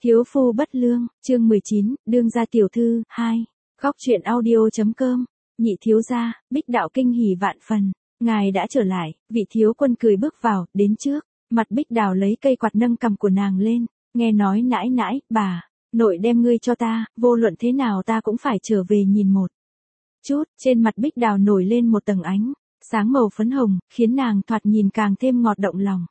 Thiếu phu bất lương, chương 19, đương gia tiểu thư, 2. Góc truyện audio.com. Nhị thiếu gia, Bích Đạo kinh hỉ vạn phần. Ngài đã trở lại, vị thiếu quân cười bước vào, đến trước. Mặt Bích Đào lấy cây quạt nâng cằm của nàng lên. Nghe nói nãi nãi, bà, nội đem ngươi cho ta, vô luận thế nào ta cũng phải trở về nhìn một chút. Trên mặt Bích Đào nổi lên một tầng ánh sáng màu phấn hồng, khiến nàng thoạt nhìn càng thêm ngọt động lòng.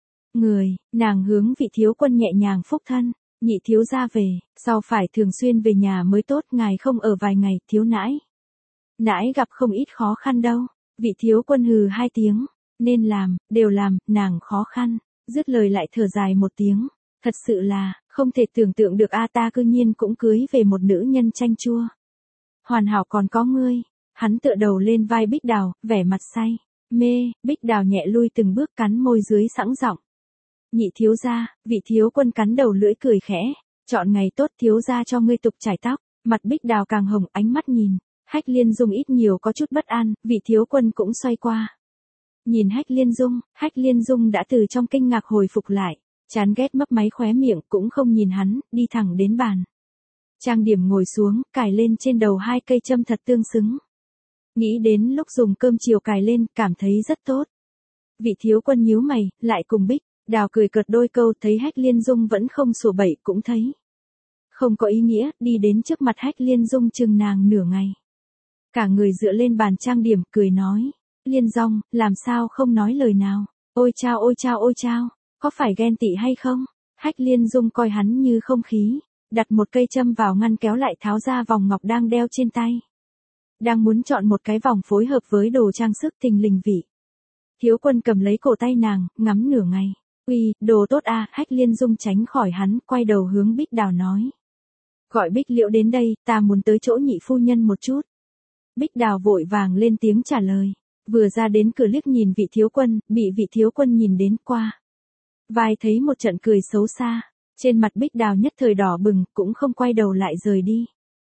Nàng hướng vị thiếu quân nhẹ nhàng phúc thân. Nhị thiếu gia về, sau phải thường xuyên về nhà mới tốt, ngài không ở vài ngày, thiếu nãi. Nãi gặp không ít khó khăn đâu. Vị thiếu quân hừ hai tiếng, nên làm, đều làm, nàng khó khăn. Dứt lời lại thở dài một tiếng, thật sự là, không thể tưởng tượng được ta cư nhiên cũng cưới về một nữ nhân chanh chua. Hoàn hảo còn có ngươi. Hắn tựa đầu lên vai Bích Đào, vẻ mặt say mê. Bích Đào nhẹ lui từng bước, cắn môi dưới sẵn giọng. Nhị thiếu gia, vị thiếu quân cắn đầu lưỡi cười khẽ, chọn ngày tốt thiếu gia cho ngươi tục chải tóc. Mặt Bích Đào càng hồng, ánh mắt nhìn Hách Liên Dung ít nhiều có chút bất an, vị thiếu quân cũng xoay qua. Nhìn Hách Liên Dung đã từ trong kinh ngạc hồi phục lại, chán ghét mấp máy khóe miệng, cũng không nhìn hắn, đi thẳng đến bàn. Trang điểm ngồi xuống, cài lên trên đầu hai cây châm thật tương xứng. Nghĩ đến lúc dùng cơm chiều cài lên, cảm thấy rất tốt. Vị thiếu quân nhíu mày, lại cùng Bích Đào cười cợt đôi câu, thấy Hách Liên Dung vẫn không sủa bậy, cũng thấy không có ý nghĩa, đi đến trước mặt Hách Liên Dung chừng nàng nửa ngày. Cả người dựa lên bàn trang điểm, cười nói, Liên Dung, làm sao không nói lời nào, ôi chao, có phải ghen tị hay không? Hách Liên Dung coi hắn như không khí, đặt một cây châm vào ngăn kéo, lại tháo ra vòng ngọc đang đeo trên tay. Đang muốn chọn một cái vòng phối hợp với đồ trang sức, thình lình vị thiếu quân cầm lấy cổ tay nàng, ngắm nửa ngày. Uy, đồ tốt à, Hách Liên Dung tránh khỏi hắn, quay đầu hướng Bích Đào nói. Gọi Bích Liễu đến đây, ta muốn tới chỗ nhị phu nhân một chút. Bích Đào vội vàng lên tiếng trả lời. Vừa ra đến cửa liếc nhìn vị thiếu quân, bị vị thiếu quân nhìn đến qua vai thấy một trận cười xấu xa. Trên mặt Bích Đào nhất thời đỏ bừng, cũng không quay đầu lại rời đi.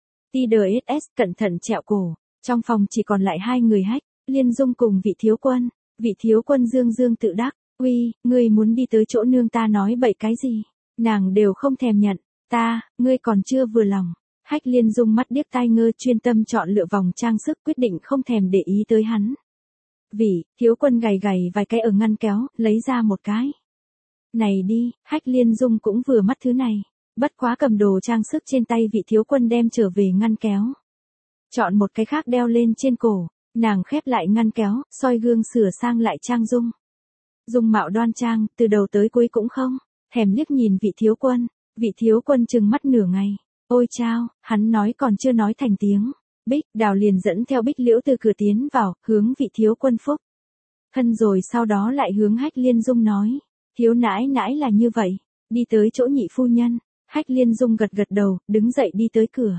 TDSS cẩn thận trẹo cổ. Trong phòng chỉ còn lại hai người Hách Liên Dung cùng vị thiếu quân. Vị thiếu quân dương tự đắc. Uy, ngươi muốn đi tới chỗ nương ta nói bậy cái gì? Nàng đều không thèm nhận. Ngươi còn chưa vừa lòng. Hách Liên Dung mắt điếc tai ngơ, chuyên tâm chọn lựa vòng trang sức, quyết định không thèm để ý tới hắn. Vị thiếu quân gầy vài cái ở ngăn kéo, lấy ra một cái. Này đi, Hách Liên Dung cũng vừa mắt thứ này. Bất quá cầm đồ trang sức trên tay vị thiếu quân đem trở về ngăn kéo. Chọn một cái khác đeo lên trên cổ. Nàng khép lại ngăn kéo, soi gương sửa sang lại trang dung. Dung mạo đoan trang, từ đầu tới cuối cũng không thèm liếc nhìn vị thiếu quân. Vị thiếu quân trừng mắt nửa ngày. Ôi chao, hắn nói còn chưa nói thành tiếng. Bích Đào liền dẫn theo Bích Liễu từ cửa tiến vào, hướng vị thiếu quân phúc thân, rồi sau đó lại hướng Hách Liên Dung nói. Thiếu nãi là như vậy, đi tới chỗ nhị phu nhân. Hách Liên Dung gật đầu, đứng dậy đi tới cửa.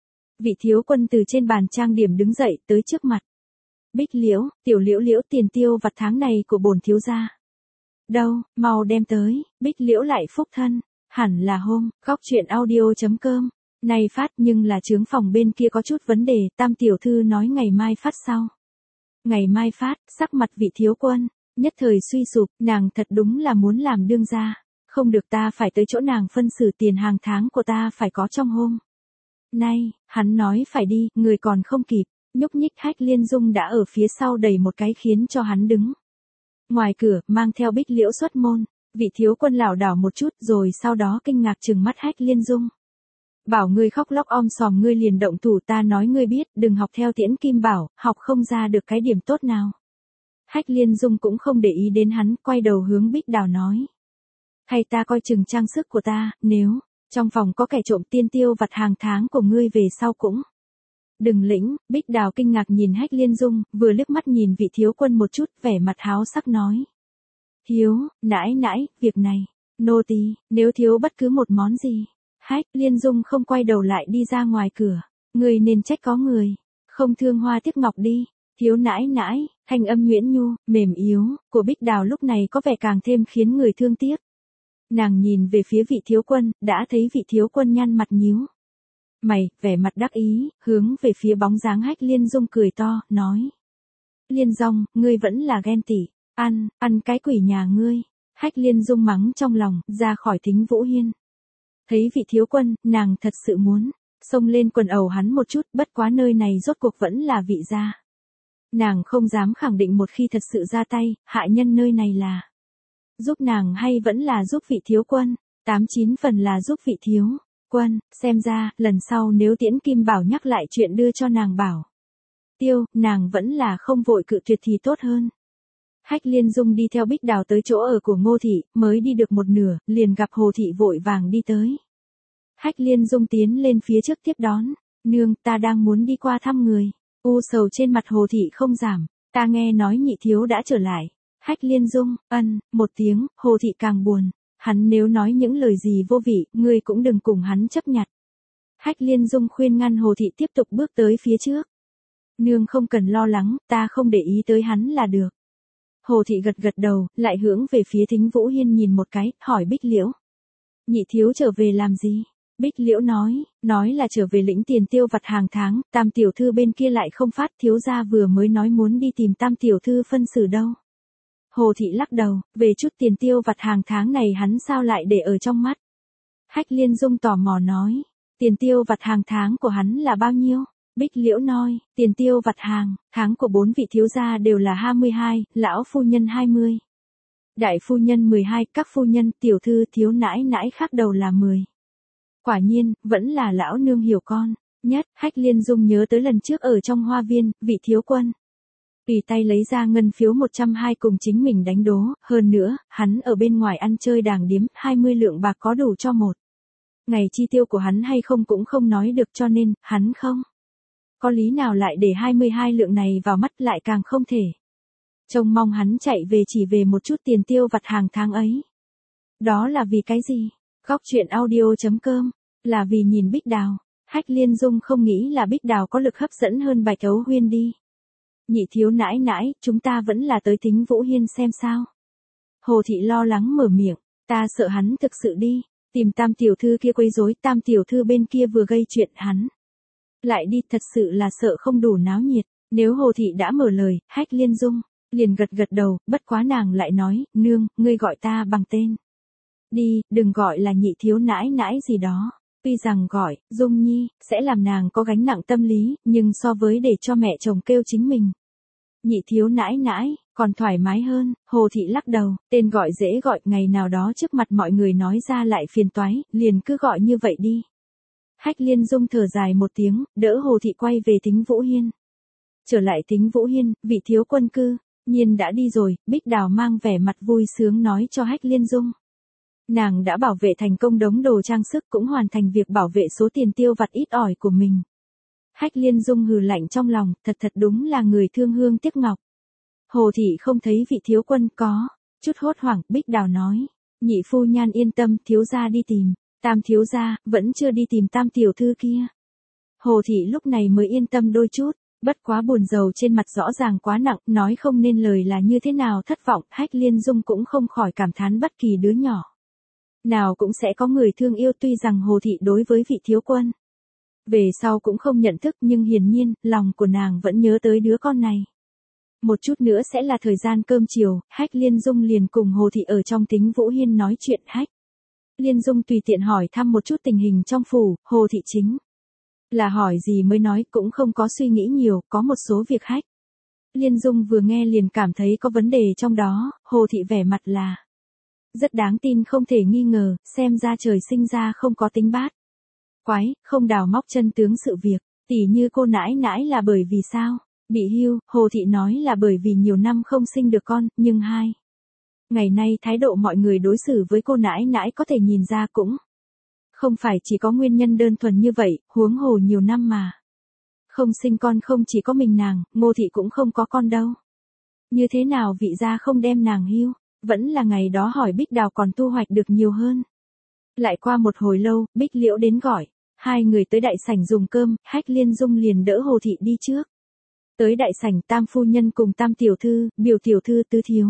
Vị thiếu quân từ trên bàn trang điểm đứng dậy, tới trước mặt. Bích Liễu, tiểu Liễu, tiền tiêu vặt tháng này của bổn thiếu gia. Đâu, mau đem tới. Bích Liễu lại phúc thân. Hẳn là hôm, góc truyện audio.com. Này phát, nhưng là chướng phòng bên kia có chút vấn đề, Tam tiểu thư nói ngày mai phát sau. Ngày mai phát, sắc mặt vị thiếu quân nhất thời suy sụp, nàng thật đúng là muốn làm đương gia. Không được, ta phải tới chỗ nàng phân xử, tiền hàng tháng của ta phải có trong hôm nay. Hắn nói phải đi, người còn không kịp nhúc nhích. Hách Liên Dung đã ở phía sau đẩy một cái khiến cho hắn đứng ngoài cửa, mang theo Bích Liễu xuất môn. Vị thiếu quân lảo đảo một chút, rồi sau đó kinh ngạc trừng mắt Hách Liên Dung. Bảo ngươi khóc lóc om sòm ngươi liền động thủ, ta nói ngươi biết, đừng học theo Tiễn Kim Bảo, học không ra được cái điểm tốt nào. Hách Liên Dung cũng không để ý đến hắn, quay đầu hướng Bích Đào nói. Hay ta coi chừng trang sức của ta, nếu trong phòng có kẻ trộm, tiên tiêu vặt hàng tháng của ngươi về sau cũng đừng lĩnh. Bích Đào kinh ngạc nhìn Hách Liên Dung, vừa liếc mắt nhìn vị thiếu quân một chút, vẻ mặt háo sắc nói. Thiếu, nãi, việc này, nô tỳ, nếu thiếu bất cứ một món gì. Hách Liên Dung không quay đầu lại đi ra ngoài cửa. Người nên trách có người không thương hoa tiếc ngọc đi. Thiếu nãi, thanh âm nhuyễn nhu, mềm yếu, của Bích Đào lúc này có vẻ càng thêm khiến người thương tiếc. Nàng nhìn về phía vị thiếu quân, đã thấy vị thiếu quân nhăn mặt nhíu mày, vẻ mặt đắc ý, hướng về phía bóng dáng Hách Liên Dung cười to, nói. Liên Dung, ngươi vẫn là ghen tị. Ăn cái quỷ nhà ngươi. Hách Liên Dung mắng trong lòng, ra khỏi Thính Vũ Hiên. Thấy vị thiếu quân, nàng thật sự muốn xông lên quần ẩu hắn một chút, bất quá nơi này rốt cuộc vẫn là vị gia. Nàng không dám khẳng định một khi thật sự ra tay, hạ nhân nơi này là giúp nàng hay vẫn là giúp vị thiếu quân, 89 phần là giúp vị thiếu quân, xem ra, lần sau nếu Tiễn Kim Bảo nhắc lại chuyện đưa cho nàng bảo tiêu, nàng vẫn là không vội cự tuyệt thì tốt hơn. Hách Liên Dung đi theo Bích Đào tới chỗ ở của Ngô Thị, mới đi được một nửa, liền gặp Hồ Thị vội vàng đi tới. Hách Liên Dung tiến lên phía trước tiếp đón, nương, ta đang muốn đi qua thăm người. U sầu trên mặt Hồ Thị không giảm, ta nghe nói nhị thiếu đã trở lại. Hách Liên Dung, một tiếng, Hồ Thị càng buồn, hắn nếu nói những lời gì vô vị, ngươi cũng đừng cùng hắn chấp nhặt. Hách Liên Dung khuyên ngăn Hồ Thị tiếp tục bước tới phía trước. Nương không cần lo lắng, ta không để ý tới hắn là được. Hồ Thị gật gật đầu, lại hướng về phía Thính Vũ Hiên nhìn một cái, hỏi Bích Liễu. Nhị thiếu trở về làm gì? Bích Liễu nói là trở về lĩnh tiền tiêu vặt hàng tháng, Tam tiểu thư bên kia lại không phát, thiếu gia vừa mới nói muốn đi tìm Tam tiểu thư phân xử đâu. Hồ Thị lắc đầu, về chút tiền tiêu vặt hàng tháng này hắn sao lại để ở trong mắt. Hách Liên Dung tò mò nói, tiền tiêu vặt hàng tháng của hắn là bao nhiêu? Bích Liễu nói, tiền tiêu vặt hàng tháng của 4 vị thiếu gia đều là 22, lão phu nhân 20. Đại phu nhân 12, các phu nhân, tiểu thư, thiếu nãi nãi khác đầu là 10. Quả nhiên, vẫn là lão nương hiểu con nhất. Hách Liên Dung nhớ tới lần trước ở trong hoa viên, vị thiếu quân tùy tay lấy ra ngân phiếu 120 cùng chính mình đánh đố, hơn nữa, hắn ở bên ngoài ăn chơi đàng điếm, 20 lượng bạc có đủ cho một ngày chi tiêu của hắn hay không cũng không nói được, cho nên, hắn không có lý nào lại để 22 lượng này vào mắt, lại càng không thể trông mong hắn chạy về chỉ về một chút tiền tiêu vặt hàng tháng ấy. Đó là vì cái gì? Góc truyện audio.com, là vì nhìn Bích Đào. Hách Liên Dung không nghĩ là Bích Đào có lực hấp dẫn hơn Bạch Ấu Huyên đi. Nhị thiếu nãi nãi, chúng ta vẫn là tới Thính Vũ Hiên xem sao. Hồ Thị lo lắng mở miệng, ta sợ hắn thực sự đi tìm Tam tiểu thư kia quấy rối, Tam tiểu thư bên kia vừa gây chuyện hắn lại đi, thật sự là sợ không đủ náo nhiệt. Nếu Hồ Thị đã mở lời, Hách Liên Dung liền gật gật đầu, bất quá nàng lại nói, nương, ngươi gọi ta bằng tên đi, đừng gọi là nhị thiếu nãi nãi gì đó. Tuy rằng gọi Dung Nhi sẽ làm nàng có gánh nặng tâm lý, nhưng so với để cho mẹ chồng kêu chính mình nhị thiếu nãi nãi còn thoải mái hơn. Hồ Thị lắc đầu, tên gọi dễ gọi, ngày nào đó trước mặt mọi người nói ra lại phiền toái, liền cứ gọi như vậy đi. Hách Liên Dung thở dài một tiếng, đỡ Hồ Thị quay về Thính Vũ Hiên. Trở lại Thính Vũ Hiên, vị thiếu quân cư nhiên đã đi rồi. Bích Đào mang vẻ mặt vui sướng nói cho Hách Liên Dung, nàng đã bảo vệ thành công đống đồ trang sức, cũng hoàn thành việc bảo vệ số tiền tiêu vặt ít ỏi của mình. Hách Liên Dung hừ lạnh trong lòng, thật đúng là người thương hương tiếc ngọc. Hồ Thị không thấy vị thiếu quân, có chút hốt hoảng. Bích Đào nói, nhị phu nhan yên tâm, thiếu gia đi tìm Tam thiếu gia, vẫn chưa đi tìm Tam tiểu thư kia. Hồ Thị lúc này mới yên tâm đôi chút, bất quá buồn rầu trên mặt rõ ràng quá nặng, nói không nên lời là như thế nào thất vọng. Hách Liên Dung cũng không khỏi cảm thán bất kỳ đứa nhỏ nào cũng sẽ có người thương yêu, tuy rằng Hồ Thị đối với vị thiếu quân về sau cũng không nhận thức, nhưng hiển nhiên, lòng của nàng vẫn nhớ tới đứa con này. Một chút nữa sẽ là thời gian cơm chiều, Hách Liên Dung liền cùng Hồ Thị ở trong Thính Vũ Hiên nói chuyện. Hách Liên Dung tùy tiện hỏi thăm một chút tình hình trong phủ, Hồ Thị chính là hỏi gì mới nói, cũng không có suy nghĩ nhiều, có một số việc Hách Liên Dung vừa nghe liền cảm thấy có vấn đề trong đó. Hồ Thị vẻ mặt là rất đáng tin, không thể nghi ngờ, xem ra trời sinh ra không có tính bát quái, không đào móc chân tướng sự việc. Tỉ như cô nãi nãi là bởi vì sao bị hưu, Hồ Thị nói là bởi vì nhiều năm không sinh được con, nhưng ngày nay thái độ mọi người đối xử với cô nãi nãi có thể nhìn ra cũng không phải chỉ có nguyên nhân đơn thuần như vậy, huống hồ nhiều năm mà không sinh con, không chỉ có mình nàng, Ngô Thị cũng không có con đâu. Như thế nào vị gia không đem nàng hưu? Vẫn là ngày đó hỏi Bích Đào còn thu hoạch được nhiều hơn. Lại qua một hồi lâu, Bích Liễu đến gọi hai người tới đại sảnh dùng cơm. Hách Liên Dung liền đỡ Hồ Thị đi trước. Tới đại sảnh, Tam phu nhân cùng Tam tiểu thư, Biểu tiểu thư, Tứ thiếu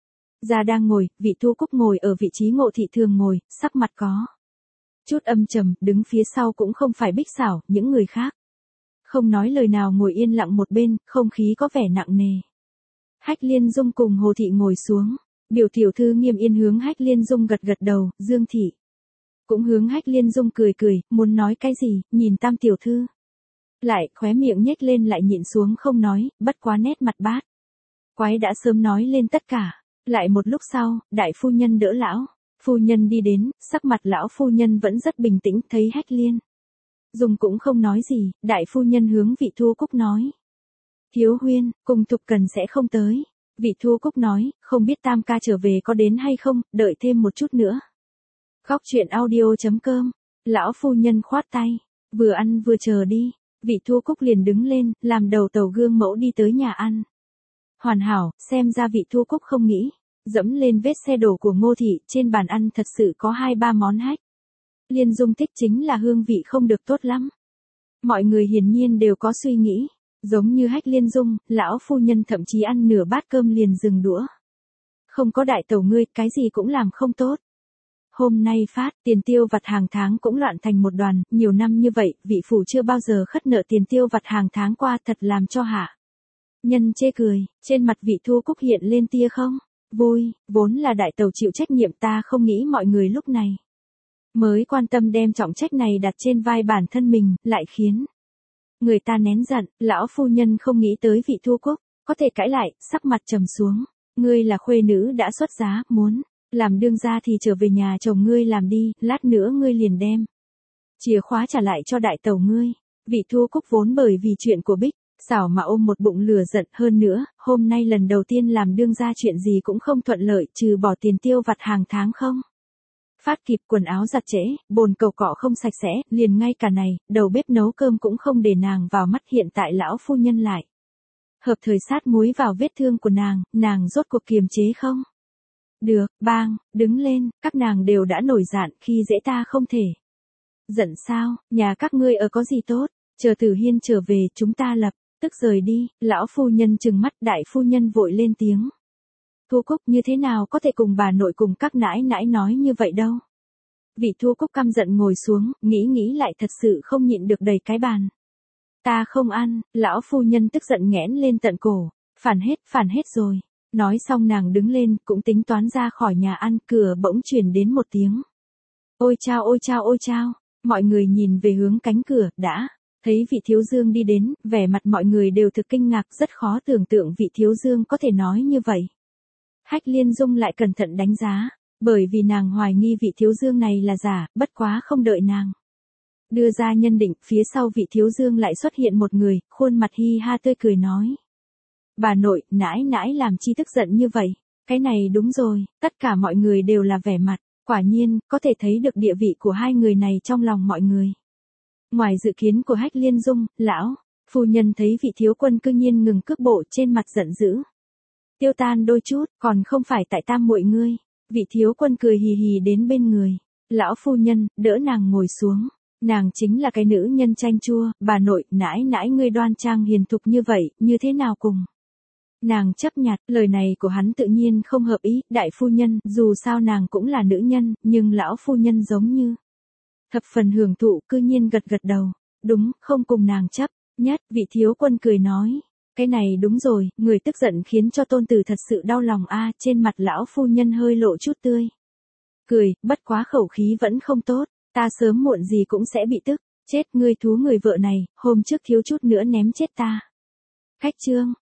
gia đang ngồi, vị Thu Cúc ngồi ở vị trí Ngộ Thị thường ngồi, sắc mặt có chút âm trầm, đứng phía sau cũng không phải Bích Xảo, những người khác không nói lời nào ngồi yên lặng một bên, không khí có vẻ nặng nề. Hách Liên Dung cùng Hồ Thị ngồi xuống, Biểu tiểu thư nghiêm yên hướng Hách Liên Dung gật gật đầu. Dương thị cũng hướng Hách Liên Dung cười cười, muốn nói cái gì, nhìn Tam tiểu thư. Lại, khóe miệng nhếch lên lại nhịn xuống không nói, bất quá nét mặt bát. Quái đã sớm nói lên tất cả. Lại một lúc sau, đại phu nhân đỡ lão. Phu nhân đi đến, sắc mặt lão phu nhân vẫn rất bình tĩnh, thấy Hách Liên Dung cũng không nói gì, đại phu nhân hướng Vị Thu Cúc nói. Thiếu huyên, cùng Thục Cần sẽ không tới. Vị Thu Cúc nói, không biết Tam ca trở về có đến hay không, đợi thêm một chút nữa. Góc chuyện audio.com, lão phu nhân khoát tay, vừa ăn vừa chờ đi. Vị Thu Cúc liền đứng lên, làm đầu tàu gương mẫu đi tới nhà ăn. Hoàn hảo, xem ra Vị Thu Cúc không nghĩ. Dẫm lên vết xe đổ của Ngô thị, trên bàn ăn thật sự có 2-3 món Hách Liên Dung thích chính là hương vị không được tốt lắm. Mọi người hiển nhiên đều có suy nghĩ. Giống như Hách Liên Dung, lão phu nhân thậm chí ăn nửa bát cơm liền dừng đũa. Không có đại tẩu ngươi, cái gì cũng làm không tốt. Hôm nay phát, tiền tiêu vặt hàng tháng cũng loạn thành một đoàn, nhiều năm như vậy, vị phủ chưa bao giờ khất nợ tiền tiêu vặt hàng tháng qua, thật làm cho hạ nhân chê cười, trên mặt Vị Thu Cúc hiện lên tia không vui, vốn là đại tẩu chịu trách nhiệm, ta không nghĩ mọi người lúc này mới quan tâm đem trọng trách này đặt trên vai bản thân mình, lại khiến người ta nén giận. Lão phu nhân không nghĩ tới Vị Thu Cúc có thể cãi lại, sắc mặt trầm xuống. Ngươi là khuê nữ đã xuất giá, muốn làm đương gia thì trở về nhà chồng ngươi làm đi, lát nữa ngươi liền đem chìa khóa trả lại cho đại tẩu ngươi. Vị Thu Cúc vốn bởi vì chuyện của Bích Xảo mà ôm một bụng lửa giận, hơn nữa, hôm nay lần đầu tiên làm đương gia chuyện gì cũng không thuận lợi, trừ bỏ tiền tiêu vặt hàng tháng không phát kịp, quần áo giặt trễ, bồn cầu cọ không sạch sẽ, liền ngay cả này, đầu bếp nấu cơm cũng không để nàng vào mắt. Hiện tại lão phu nhân lại hợp thời sát muối vào vết thương của nàng rốt cuộc kiềm chế không được, bang, đứng lên, các nàng đều đã nổi giận, khi dễ ta không thể giận sao, nhà các ngươi ở có gì tốt, chờ Tử Hiên trở về chúng ta lập tức rời đi. Lão phu nhân trừng mắt, đại phu nhân vội lên tiếng. Thu Cúc như thế nào có thể cùng bà nội cùng các nãi nãi nói như vậy đâu. Vị Thu Cúc căm giận ngồi xuống, nghĩ lại thật sự không nhịn được đẩy cái bàn. Ta không ăn, lão phu nhân tức giận nghẽn lên tận cổ, phản hết rồi. Nói xong nàng đứng lên, cũng tính toán ra khỏi nhà ăn, cửa bỗng truyền đến một tiếng. Ôi chao ôi chao ôi chao, mọi người nhìn về hướng cánh cửa, đã thấy Vị Thiếu Dương đi đến, vẻ mặt mọi người đều thực kinh ngạc, rất khó tưởng tượng Vị Thiếu Dương có thể nói như vậy. Hách Liên Dung lại cẩn thận đánh giá, bởi vì nàng hoài nghi Vị Thiếu Dương này là giả, bất quá không đợi nàng đưa ra nhân định, phía sau Vị Thiếu Dương lại xuất hiện một người, khuôn mặt hi ha tươi cười nói. Bà nội, nãi nãi làm chi tức giận như vậy, cái này đúng rồi, tất cả mọi người đều là vẻ mặt, quả nhiên, có thể thấy được địa vị của hai người này trong lòng mọi người. Ngoài dự kiến của Hách Liên Dung, lão phu nhân thấy Vị thiếu quân cư nhiên ngừng cước bộ, trên mặt giận dữ tiêu tan đôi chút, còn không phải tại tam muội ngươi. Vị thiếu quân cười hì hì đến bên người lão phu nhân, đỡ nàng ngồi xuống. Nàng chính là cái nữ nhân chanh chua, bà nội, nãi nãi ngươi đoan trang hiền thục như vậy, như thế nào cùng nàng chấp nhặt. Lời này của hắn tự nhiên không hợp ý, đại phu nhân, dù sao nàng cũng là nữ nhân, nhưng lão phu nhân giống như thập phần hưởng thụ, cư nhiên gật đầu. Đúng, không cùng nàng chấp nhất. Vị thiếu quân cười nói. Cái này đúng rồi, người tức giận khiến cho tôn tử thật sự đau lòng a. Trên mặt lão phu nhân hơi lộ chút tươi cười, bất quá khẩu khí vẫn không tốt. Ta sớm muộn gì cũng sẽ bị tức chết, ngươi thú người vợ này, hôm trước thiếu chút nữa ném chết ta. Khách trương,